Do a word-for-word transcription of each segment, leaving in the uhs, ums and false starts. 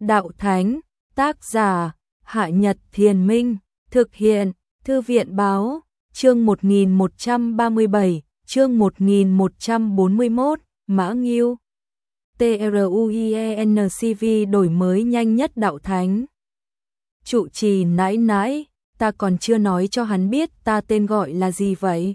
Đạo Thánh, tác giả, Hạ Nhật Thiền Minh, thực hiện, Thư viện Báo, chương một nghìn một trăm ba mươi bảy, chương một nghìn một trăm bốn mươi mốt, Mã Ngưu. TRUIENCV đổi mới nhanh nhất Đạo Thánh. Trụ trì nãi nãi, ta còn chưa nói cho hắn biết ta tên gọi là gì vậy.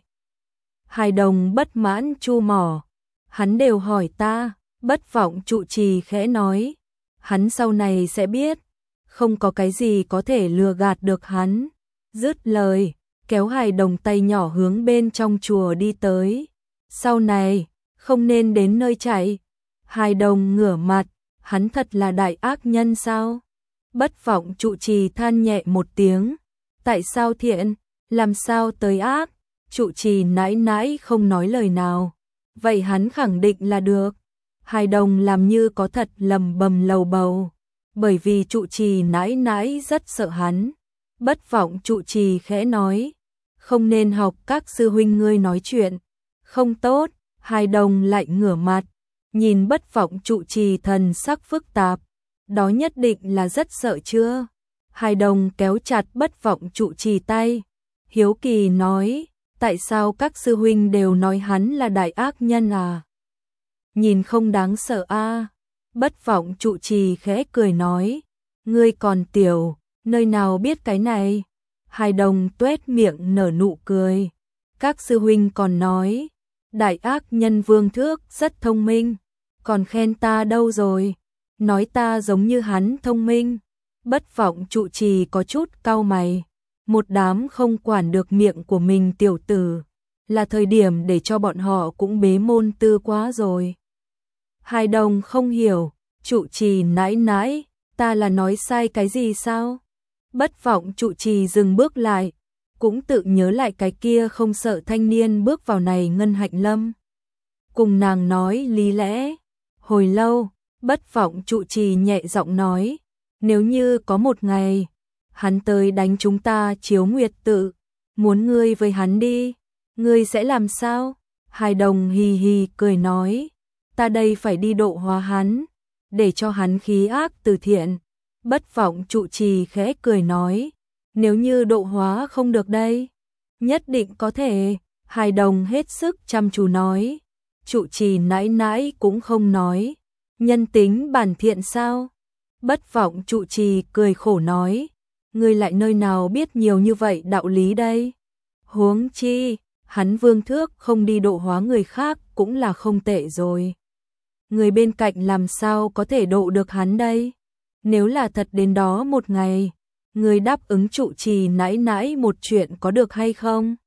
Hài Đồng bất mãn chu mỏ. Hắn đều hỏi ta, Bất Vọng trụ trì khẽ nói. Hắn sau này sẽ biết, không có cái gì có thể lừa gạt được hắn. Dứt lời, kéo Hài Đồng tay nhỏ hướng bên trong chùa đi tới. Sau này, không nên đến nơi chạy. Hài Đồng ngửa mặt, hắn thật là đại ác nhân sao? Bất Vọng trụ trì than nhẹ một tiếng. Tại sao thiện, làm sao tới ác? Trụ trì nãi nãi không nói lời nào. Vậy hắn khẳng định là được. Hài Đồng làm như có thật lầm bầm lầu bầu. Bởi vì trụ trì nãi nãi rất sợ hắn. Bất Vọng trụ trì khẽ nói. Không nên học các sư huynh ngươi nói chuyện. Không tốt. Hài Đồng lại ngửa mặt. Nhìn Bất Vọng trụ trì thần sắc phức tạp. Đó nhất định là rất sợ chưa? Hài Đồng kéo chặt Bất Vọng trụ trì tay. Hiếu kỳ nói. Tại sao các sư huynh đều nói hắn là đại ác nhân à? Nhìn không đáng sợ a. À? Bất Vọng trụ trì khẽ cười nói. Ngươi còn tiểu, nơi nào biết cái này? Hài Đồng tuét miệng nở nụ cười. Các sư huynh còn nói. Đại ác nhân Vương Thước rất thông minh. Còn khen ta đâu rồi? Nói ta giống như hắn thông minh. Bất Vọng trụ trì có chút cau mày. Một đám không quản được miệng của mình tiểu tử. Là thời điểm để cho bọn họ cũng bế môn tư quá rồi. Hài Đồng không hiểu. Trụ trì nãi nãi, ta là nói sai cái gì sao? Bất Vọng trụ trì dừng bước lại. Cũng tự nhớ lại cái kia không sợ thanh niên bước vào này Ngân Hạnh Lâm. Cùng nàng nói lý lẽ. Hồi lâu, Bất Vọng trụ trì nhẹ giọng nói. Nếu như có một ngày, hắn tới đánh chúng ta Chiếu Nguyệt Tự, muốn ngươi với hắn đi, ngươi sẽ làm sao? Hài Đồng hì hì cười nói. Ta đây phải đi độ hóa hắn, để cho hắn khí ác từ thiện. Bất Vọng trụ trì khẽ cười nói. Nếu như độ hóa không được đây, nhất định có thể. Hài Đồng hết sức chăm chú nói. Trụ trì nãi nãi cũng không nói. Nhân tính bản thiện sao? Bất Vọng trụ trì cười khổ nói. Ngươi lại nơi nào biết nhiều như vậy đạo lý đây? Huống chi, hắn Vương Thước không đi độ hóa người khác cũng là không tệ rồi. Người bên cạnh làm sao có thể độ được hắn đây? Nếu là thật đến đó một ngày, người đáp ứng trụ trì nãi nãi một chuyện có được hay không?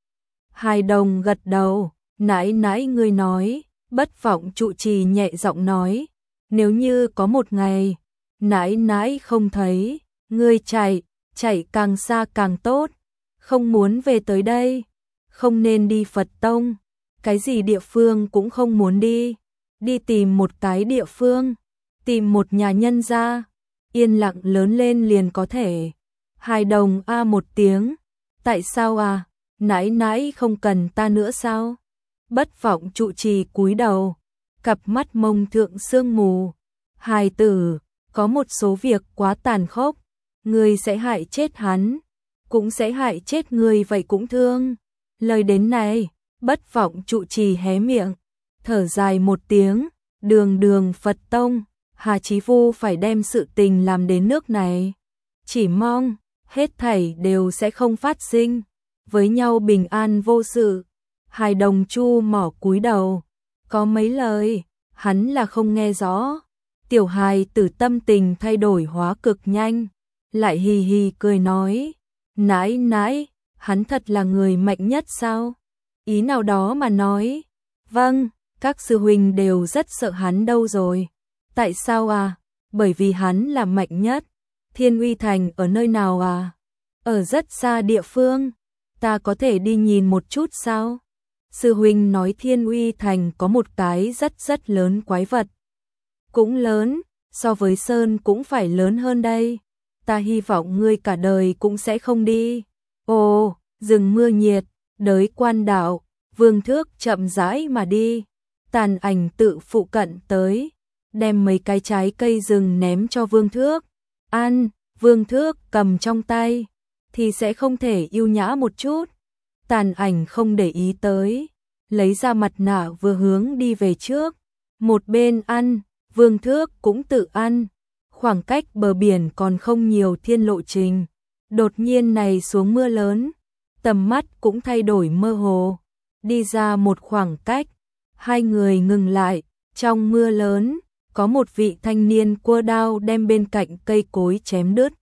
Hài Đồng gật đầu. Nãi nãi ngươi nói. Bất Vọng trụ trì nhẹ giọng nói. Nếu như có một ngày, nãi nãi không thấy, ngươi chạy, chạy càng xa càng tốt. Không muốn về tới đây. Không nên đi Phật Tông. Cái gì địa phương cũng không muốn đi. Đi tìm một cái địa phương. Tìm một nhà nhân gia. Yên lặng lớn lên liền có thể. Hài Đồng a một tiếng. Tại sao à? Nãi nãi không cần ta nữa sao? Bất Vọng trụ trì cúi đầu. Cặp mắt mông thượng sương mù. Hài tử, có một số việc quá tàn khốc. Ngươi sẽ hại chết hắn. Cũng sẽ hại chết ngươi vậy cũng thương. Lời đến này, Bất Vọng trụ trì hé miệng. Thở dài một tiếng. Đường đường Phật Tông. Hà Chí Vu phải đem sự tình làm đến nước này. Chỉ mong, hết thảy đều sẽ không phát sinh. Với nhau bình an vô sự. Hài Đồng chu mỏ cúi đầu. Có mấy lời, hắn là không nghe rõ. Tiểu hài tử tâm tình thay đổi hóa cực nhanh. Lại hì hì cười nói. Nãi nãi, hắn thật là người mạnh nhất sao? Ý nào đó mà nói. Vâng, các sư huynh đều rất sợ hắn đâu rồi. Tại sao à? Bởi vì hắn là mạnh nhất. Thiên Uy Thành ở nơi nào à? Ở rất xa địa phương. Ta có thể đi nhìn một chút sao? Sư huynh nói Thiên Uy Thành có một cái rất rất lớn quái vật. Cũng lớn, so với Sơn cũng phải lớn hơn đây. Ta hy vọng ngươi cả đời cũng sẽ không đi. Ồ, rừng mưa nhiệt, đới Quan Đạo, Vương Thước chậm rãi mà đi. Tàn ảnh tự phụ cận tới. đem mấy cái trái cây rừng ném cho Vương Thước. Ăn, Vương Thước cầm trong tay, thì sẽ không thể yêu nhã một chút. Tàn Ảnh không để ý tới, lấy ra mặt nạ vừa hướng đi về trước. Một bên ăn, Vương Thước cũng tự ăn. Khoảng cách bờ biển còn không nhiều thiên lộ trình. Đột nhiên này xuống mưa lớn, tầm mắt cũng thay đổi mơ hồ. Đi ra một khoảng cách, hai người ngừng lại. Trong mưa lớn, có một vị thanh niên cua đao đem bên cạnh cây cối chém đứt.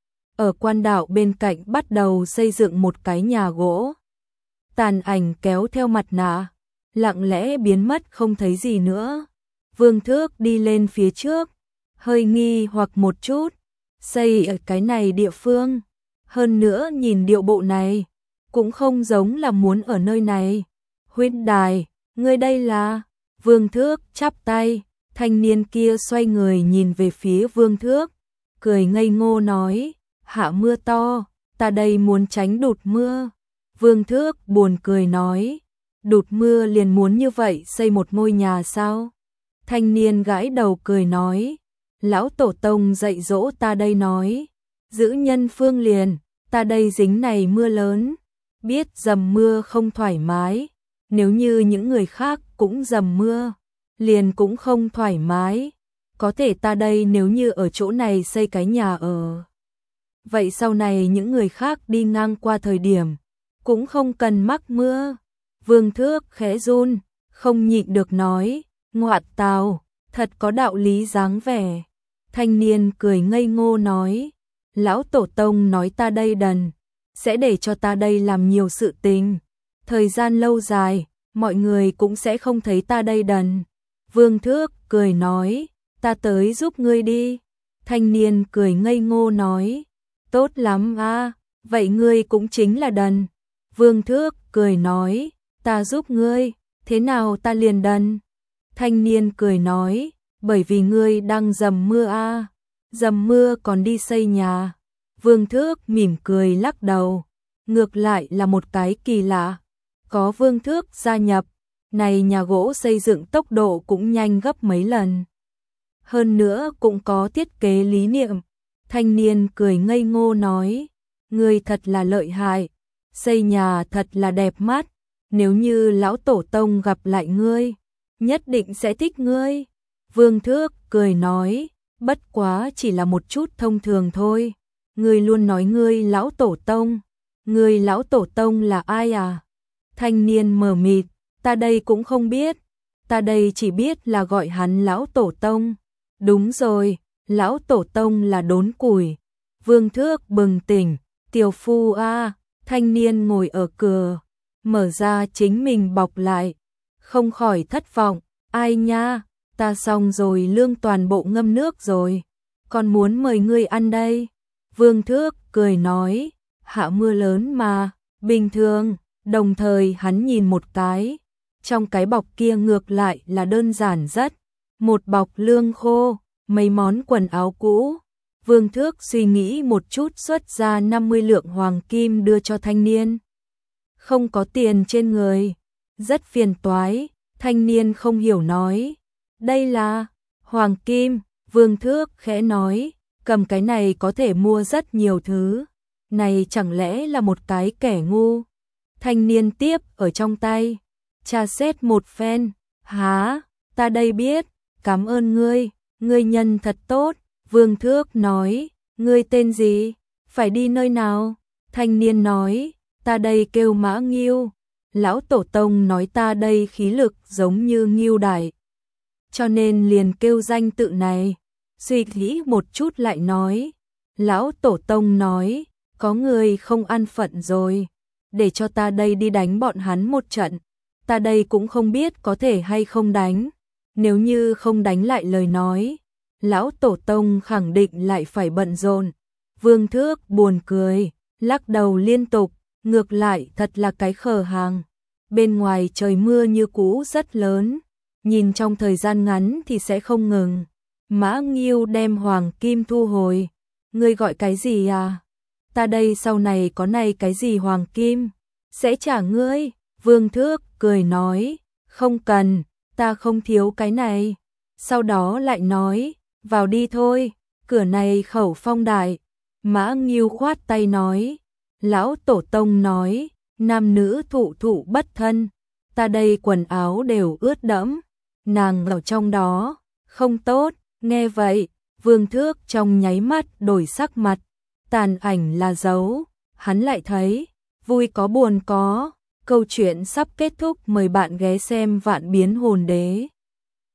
Ở quan đạo bên cạnh bắt đầu xây dựng một cái nhà gỗ. Tàn Ảnh kéo theo mặt nạ, lặng lẽ biến mất không thấy gì nữa. Vương Thước đi lên phía trước, hơi nghi hoặc một chút, xây ở cái này địa phương. Hơn nữa nhìn điệu bộ này, cũng không giống là muốn ở nơi này. Huynh đài, ngươi đây là... Vương Thước chắp tay, thanh niên kia xoay người nhìn về phía Vương Thước, cười ngây ngô nói, hạ mưa to, ta đây muốn tránh đụt mưa. Vương Thước buồn cười nói, đụt mưa liền muốn như vậy xây một ngôi nhà sao? Thanh niên gãi đầu cười nói, lão tổ tông dạy dỗ ta đây nói, giữ nhân phương liền, ta đây dính này mưa lớn, biết dầm mưa không thoải mái, nếu như những người khác cũng dầm mưa, liền cũng không thoải mái. Có thể ta đây nếu như ở chỗ này xây cái nhà ở, vậy sau này những người khác đi ngang qua thời điểm, cũng không cần mắc mưa. Vương Thước khẽ run, không nhịn được nói, ngoạn tào, thật có đạo lý dáng vẻ. Thanh niên cười ngây ngô nói, lão tổ tông nói ta đây đần, sẽ để cho ta đây làm nhiều sự tình. Thời gian lâu dài, mọi người cũng sẽ không thấy ta đây đần. Vương Thước cười nói, ta tới giúp ngươi đi. Thanh niên cười ngây ngô nói, tốt lắm a, vậy ngươi cũng chính là đần. Vương Thước cười nói, ta giúp ngươi, thế nào ta liền đần? Thanh niên cười nói, bởi vì ngươi đang dầm mưa a, dầm mưa còn đi xây nhà. Vương Thước mỉm cười lắc đầu, ngược lại là một cái kỳ lạ. Có Vương Thước gia nhập, này nhà gỗ xây dựng tốc độ cũng nhanh gấp mấy lần. Hơn nữa cũng có thiết kế lý niệm. Thanh niên cười ngây ngô nói, ngươi thật là lợi hại, xây nhà thật là đẹp mắt, nếu như lão tổ tông gặp lại ngươi, nhất định sẽ thích ngươi. Vương Thước cười nói, bất quá chỉ là một chút thông thường thôi. Ngươi luôn nói ngươi lão tổ tông, ngươi lão tổ tông là ai à? Thanh niên mờ mịt, ta đây cũng không biết, ta đây chỉ biết là gọi hắn lão tổ tông. Đúng rồi, lão tổ tông là Đốn Củi. Vương Thước bừng tỉnh, tiểu phu a. Thanh niên ngồi ở cửa, mở ra chính mình bọc lại, không khỏi thất vọng, ai nha, ta xong rồi lương toàn bộ ngâm nước rồi, còn muốn mời ngươi ăn đây. Vương Thước cười nói, hạ mưa lớn mà, bình thường. Đồng thời hắn nhìn một cái, trong cái bọc kia ngược lại là đơn giản rất, một bọc lương khô, mấy món quần áo cũ. Vương Thước suy nghĩ một chút xuất ra năm mươi lượng hoàng kim đưa cho thanh niên. Không có tiền trên người, rất phiền toái. Thanh niên không hiểu nói, đây là hoàng kim. Vương Thước khẽ nói, cầm cái này có thể mua rất nhiều thứ, này chẳng lẽ là một cái kẻ ngu. Thanh niên tiếp ở trong tay, tra xét một phen, há, ta đây biết, cảm ơn ngươi, ngươi nhân thật tốt. Vương Thước nói, ngươi tên gì, phải đi nơi nào? Thanh niên nói, ta đây kêu Mã Nghiêu, lão tổ tông nói ta đây khí lực giống như Nghiêu Đại, cho nên liền kêu danh tự này. Suy nghĩ một chút lại nói, lão tổ tông nói, có người không an phận rồi, để cho ta đây đi đánh bọn hắn một trận. Ta đây cũng không biết có thể hay không đánh, nếu như không đánh lại lời nói, lão tổ tông khẳng định lại phải bận rộn. Vương Thước buồn cười, lắc đầu liên tục, ngược lại thật là cái khờ hàng. Bên ngoài trời mưa như cũ rất lớn, nhìn trong thời gian ngắn thì sẽ không ngừng. Mã Nghiêu đem hoàng kim thu hồi, ngươi gọi cái gì à? Ta đây sau này có này cái gì hoàng kim, sẽ trả ngươi. Vương Thước cười nói, không cần, ta không thiếu cái này. sau đó lại nói, vào đi thôi, cửa này khẩu phong đại. Mã Ngưu khoát tay nói, lão tổ tông nói, nam nữ thụ thụ bất thân, ta đây quần áo đều ướt đẫm, nàng ở trong đó, không tốt. Nghe vậy, Vương Thước trong nháy mắt đổi sắc mặt, tàn ảnh là dấu, hắn lại thấy, vui có buồn có, câu chuyện sắp kết thúc, mời bạn ghé xem Vạn Biến Hồn Đế.